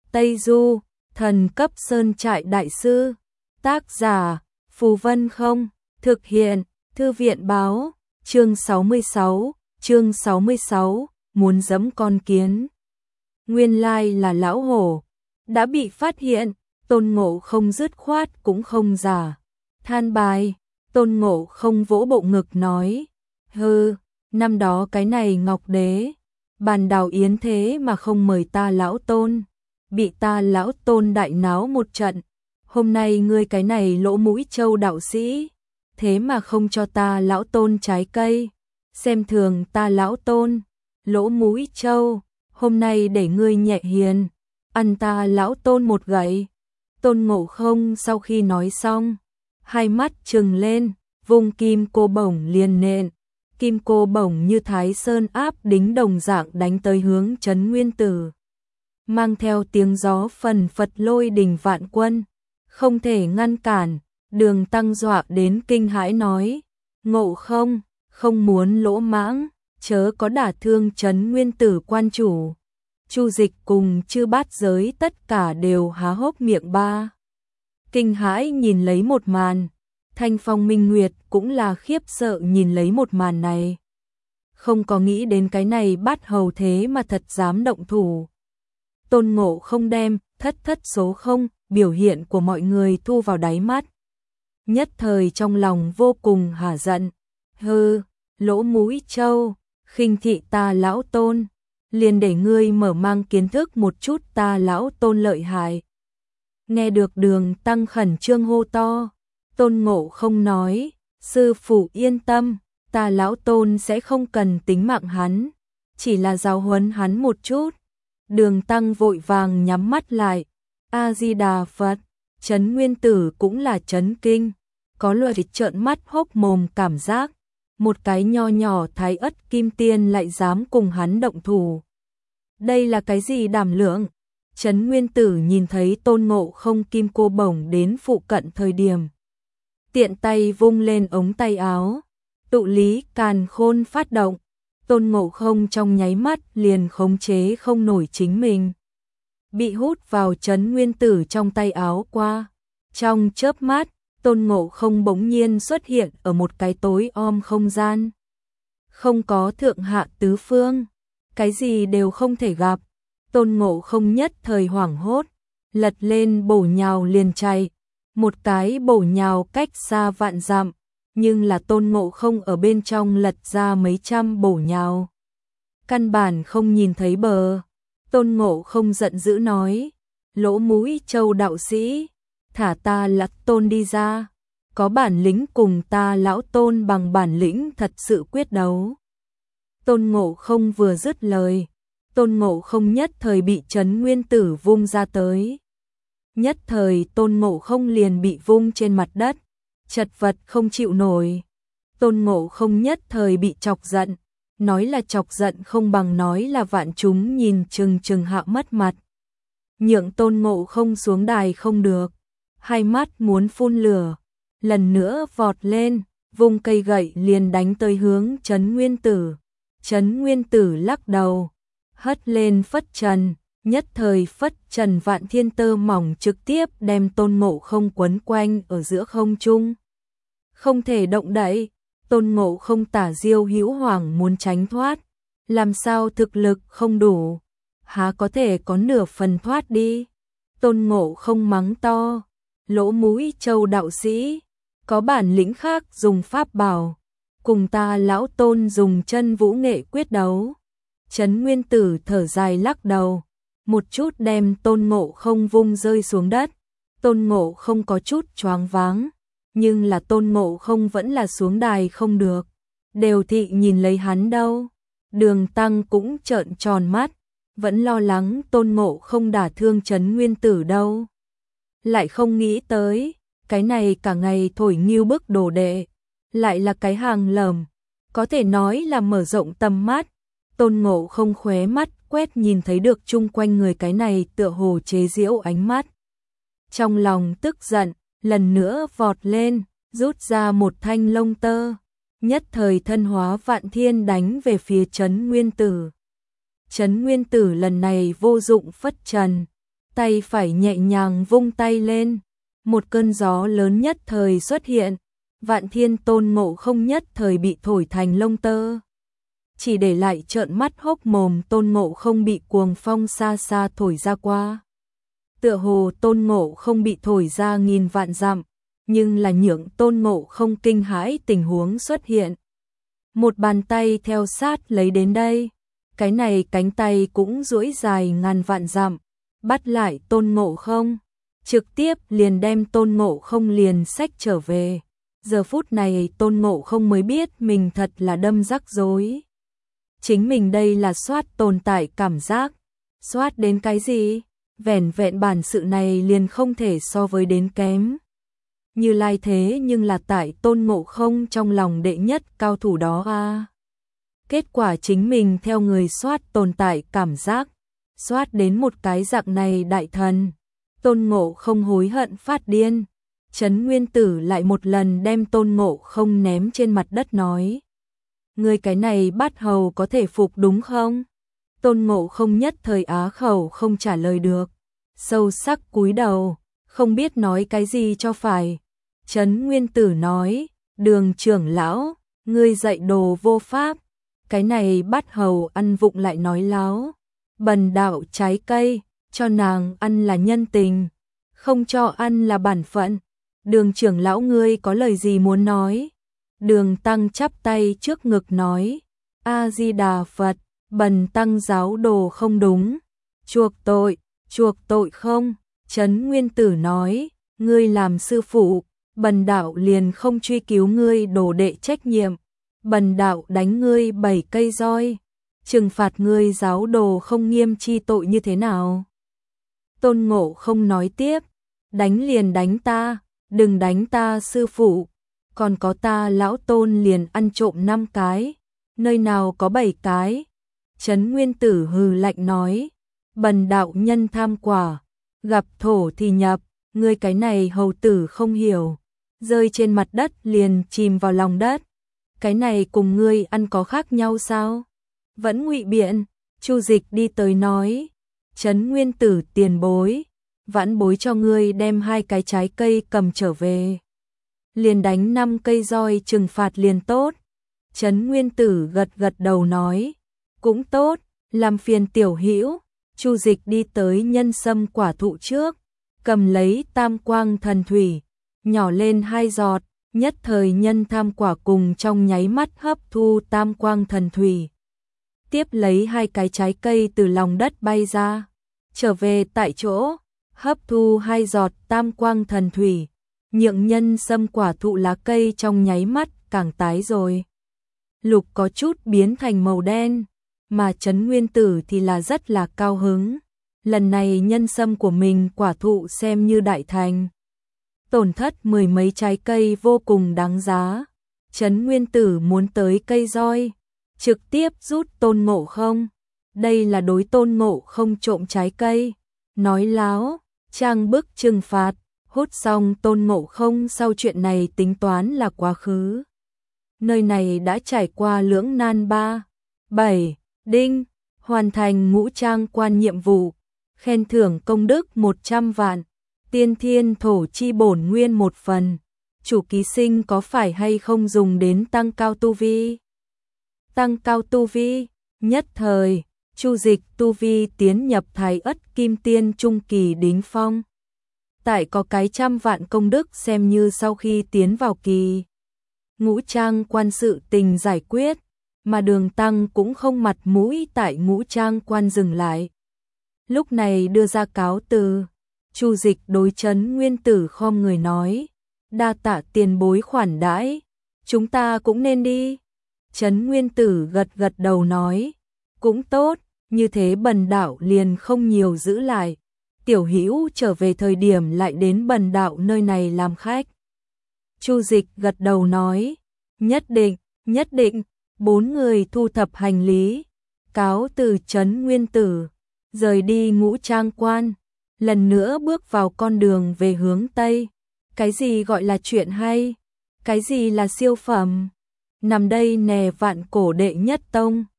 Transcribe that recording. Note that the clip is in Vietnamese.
Tây Du, thần cấp sơn trại đại sư. Tác giả, Phù Vân Không. Thực hiện, Thư viện báo. Chương 66, muốn giẫm con kiến. Nguyên lai là lão hổ. Đã bị phát hiện, Tôn Ngộ Không dứt khoát cũng không giả. Than bài, Tôn Ngộ Không vỗ bộ ngực nói. Hừ, năm đó cái này Ngọc Đế, bàn đào yến thế mà không mời ta lão Tôn. Bị ta lão Tôn đại náo một trận. Hôm nay ngươi cái này lỗ mũi trâu đạo sĩ, thế mà không cho ta lão Tôn trái cây. Xem thường ta lão Tôn, lỗ mũi trâu, hôm nay để ngươi nhẹ hiền, ăn ta lão Tôn một gậy. Tôn Ngộ Không sau khi nói xong, hai mắt trừng lên, vung kim cô bổng liền nện. Kim cô bổng như Thái Sơn áp đính đồng dạng đánh tới hướng Trấn Nguyên Tử. Mang theo tiếng gió phần phật lôi đình vạn quân, không thể ngăn cản. Đường Tăng dọa đến kinh hãi nói, Ngộ Không, không muốn lỗ mãng, chớ có đả thương Trấn Nguyên Tử quan chủ. Chu Dịch cùng chư bát giới tất cả đều há hốc miệng ba. Kinh hãi nhìn lấy một màn, Thanh Phong Minh Nguyệt cũng là khiếp sợ nhìn lấy một màn này. Không có nghĩ đến cái này bát hầu thế mà thật dám động thủ. Tôn Ngộ Không đem thất số không biểu hiện của mọi người thu vào đáy mắt. Nhất thời trong lòng vô cùng hả giận. Hừ, lỗ mũi trâu, khinh thị ta lão Tôn, liền để ngươi mở mang kiến thức một chút ta lão Tôn lợi hại. Nghe được Đường Tăng khẩn trương hô to, Tôn Ngộ Không nói, sư phụ yên tâm, ta lão Tôn sẽ không cần tính mạng hắn, chỉ là giáo huấn hắn một chút. Đường Tăng vội vàng nhắm mắt lại. A-di-đà Phật. Trấn Nguyên Tử cũng là chấn kinh, có loại trợn mắt hốc mồm cảm giác, một cái nho nhỏ Thái Ất Kim Tiên lại dám cùng hắn động thủ. Đây là cái gì đảm lượng? Trấn Nguyên Tử nhìn thấy Tôn Ngộ Không kim cô bổng đến phụ cận thời điểm, tiện tay vung lên ống tay áo, tụ lý càn khôn phát động. Tôn Ngộ Không trong nháy mắt liền khống chế không nổi chính mình, bị hút vào Trấn Nguyên Tử trong tay áo qua. Trong chớp mắt, Tôn Ngộ Không bỗng nhiên xuất hiện ở một cái tối om không gian. Không có thượng hạ tứ phương, cái gì đều không thể gặp. Tôn Ngộ Không nhất thời hoảng hốt, lật lên bổ nhào liền chạy. Một cái bổ nhào cách xa vạn dặm, nhưng là Tôn Ngộ Không ở bên trong lật ra mấy trăm bổ nhào, căn bản không nhìn thấy bờ. Tôn Ngộ Không giận dữ nói, lỗ mũi trâu đạo sĩ, thả ta lão Tôn đi ra, có bản lĩnh cùng ta lão Tôn bằng bản lĩnh thật sự quyết đấu. Tôn Ngộ Không vừa dứt lời, Tôn Ngộ Không nhất thời bị Trấn Nguyên Tử vung ra tới. Nhất thời Tôn Ngộ Không liền bị vung trên mặt đất, chật vật không chịu nổi. Tôn Ngộ Không nhất thời bị chọc giận, nói là chọc giận không bằng nói là vạn chúng nhìn chừng hạ mất mặt. Nhượng Tôn Ngộ Không xuống đài không được, hai mắt muốn phun lửa, lần nữa vọt lên, vung cây gậy liền đánh tới hướng Trấn Nguyên Tử. Trấn Nguyên Tử lắc đầu, hất lên phất trần, nhất thời phất trần vạn thiên tơ mỏng trực tiếp đem Tôn Ngộ Không quấn quanh ở giữa không trung. Không thể động đậy. Tôn Ngộ Không tả diêu hữu hoàng muốn tránh thoát, làm sao thực lực không đủ, há có thể có nửa phần thoát đi. Tôn Ngộ Không mắng to, lỗ mũi trâu đạo sĩ, có bản lĩnh khác dùng pháp bảo, cùng ta lão Tôn dùng chân vũ nghệ quyết đấu. Trấn Nguyên Tử thở dài lắc đầu, một chút đem Tôn Ngộ Không vung rơi xuống đất. Tôn Ngộ Không có chút choáng váng, nhưng là Tôn Ngộ Không vẫn là xuống đài không được. Đều thị nhìn lấy hắn đâu. Đường Tăng cũng trợn tròn mắt, vẫn lo lắng Tôn Ngộ Không đả thương Trấn Nguyên Tử đâu. Lại không nghĩ tới, cái này cả ngày thổi nghiêu bức đồ đệ, lại là cái hàng lởm, có thể nói là mở rộng tầm mắt. Tôn Ngộ Không khóe mắt quét nhìn thấy được chung quanh người cái này tựa hồ chế giễu ánh mắt. Trong lòng tức giận, lần nữa vọt lên, rút ra một thanh lông tơ, nhất thời thân hóa vạn thiên đánh về phía Trấn Nguyên Tử. Trấn Nguyên Tử lần này vô dụng phất trần, tay phải nhẹ nhàng vung tay lên, một cơn gió lớn nhất thời xuất hiện, Vạn Thiên Tôn Ngộ Không nhất thời bị thổi thành lông tơ. Chỉ để lại trợn mắt hốc mồm. Tôn Ngộ Không bị cuồng phong xa xa thổi ra qua. Tựa hồ Tôn Ngộ Không bị thổi ra nghìn vạn dặm, nhưng là nhượng Tôn Ngộ Không kinh hãi tình huống xuất hiện. Một bàn tay theo sát lấy đến đây, cái này cánh tay cũng duỗi dài ngàn vạn dặm, bắt lại Tôn Ngộ Không, trực tiếp liền đem Tôn Ngộ Không liền xách trở về. Giờ phút này Tôn Ngộ Không mới biết mình thật là đâm rắc rối. Chính mình đây là soát tồn tại cảm giác, soát đến cái gì? Vẻn vẹn bản sự này liền không thể so với đến kém. Như Lai thế nhưng là tại Tôn Ngộ Không trong lòng đệ nhất cao thủ đó a. Kết quả chính mình theo người soát tồn tại cảm giác, soát đến một cái dạng này đại thần. Tôn Ngộ Không hối hận phát điên. Trấn Nguyên Tử lại một lần đem Tôn Ngộ Không ném trên mặt đất nói: "Ngươi cái này bát hầu có thể phục đúng không?" Tôn Ngộ Không nhất thời á khẩu không trả lời được, sâu sắc cúi đầu, không biết nói cái gì cho phải. Trấn Nguyên Tử nói: "Đường trưởng lão, ngươi dạy đồ vô pháp, cái này bát hầu ăn vụng lại nói láo, bần đạo trái cây, cho nàng ăn là nhân tình, không cho ăn là bản phận. Đường trưởng lão ngươi có lời gì muốn nói?" Đường Tăng chắp tay trước ngực nói: "A Di Đà Phật, bần tăng giáo đồ không đúng, chuộc tội không?" Trấn Nguyên Tử nói: "Ngươi làm sư phụ, bần đạo liền không truy cứu ngươi đồ đệ trách nhiệm, bần đạo đánh ngươi 7 cây roi, trừng phạt ngươi giáo đồ không nghiêm chi tội như thế nào?" Tôn Ngộ Không nói tiếp: "Đánh liền đánh ta, đừng đánh ta sư phụ, còn có ta lão Tôn liền ăn trộm 5 cái, nơi nào có 7 cái?" Trấn Nguyên Tử hừ lạnh nói: "Bần đạo nhân tham quả, gặp thổ thì nhập, ngươi cái này hầu tử không hiểu." Rơi trên mặt đất liền chìm vào lòng đất. "Cái này cùng ngươi ăn có khác nhau sao?" Vẫn ngụy biện. Chu Dịch đi tới nói: "Trấn Nguyên Tử tiền bối, vãn bối cho ngươi đem 2 cái trái cây cầm trở về, liền đánh 5 cây roi trừng phạt liền tốt." Trấn Nguyên Tử gật gật đầu nói: "Cũng tốt, làm phiền tiểu hữu." Chu Dịch đi tới nhân sâm quả thụ trước, cầm lấy tam quang thần thủy, nhỏ lên 2 giọt, nhất thời nhân tham quả cùng trong nháy mắt hấp thu tam quang thần thủy. Tiếp lấy 2 cái trái cây từ lòng đất bay ra, trở về tại chỗ, hấp thu 2 giọt tam quang thần thủy, nhượng nhân sâm quả thụ lá cây trong nháy mắt càng tái rồi. Lục có chút biến thành màu đen, mà Trấn Nguyên Tử thì là rất là cao hứng. Lần này nhân sâm của mình quả thụ xem như đại thành. Tổn thất 10 mấy trái cây vô cùng đáng giá. Trấn Nguyên Tử muốn tới cây roi, trực tiếp rút Tôn Ngộ Không. Đây là đối Tôn Ngộ Không trộm trái cây, nói láo, trang bức trừng phạt. Hút xong Tôn Ngộ Không sau chuyện này tính toán là quá khứ. Nơi này đã trải qua lưỡng nan 3, 7, đinh, hoàn thành ngũ trang quan nhiệm vụ, khen thưởng công đức 100 vạn, tiên thiên thổ chi bổn nguyên 1 phần. Chủ ký sinh có phải hay không dùng đến tăng cao tu vi? Tăng cao tu vi, nhất thời, Chu Dịch tu vi tiến nhập Thái Ất Kim Tiên trung kỳ đỉnh phong. Tại có cái 100 vạn công đức xem như sau khi tiến vào kỳ. Ngũ trang quan sự tình giải quyết, mà Đường Tăng cũng không mặt mũi tại ngũ trang quan dừng lại. Lúc này đưa ra cáo từ, Chu Dịch đối Trấn Nguyên Tử khom người nói: "Đa tạ tiền bối khoản đãi, chúng ta cũng nên đi." Trấn Nguyên Tử gật gật đầu nói: "Cũng tốt, như thế bần đạo liền không nhiều giữ lại. Tiểu hữu trở về thời điểm lại đến bần đạo nơi này làm khách." Chu Dịch gật đầu nói: "Nhất định, nhất định." 4 người thu thập hành lý, cáo từ Trấn Nguyên Tử, rời đi ngũ trang quan, lần nữa bước vào con đường về hướng Tây. Cái gì gọi là chuyện hay? Cái gì là siêu phẩm? Nằm đây nè vạn cổ đệ nhất tông.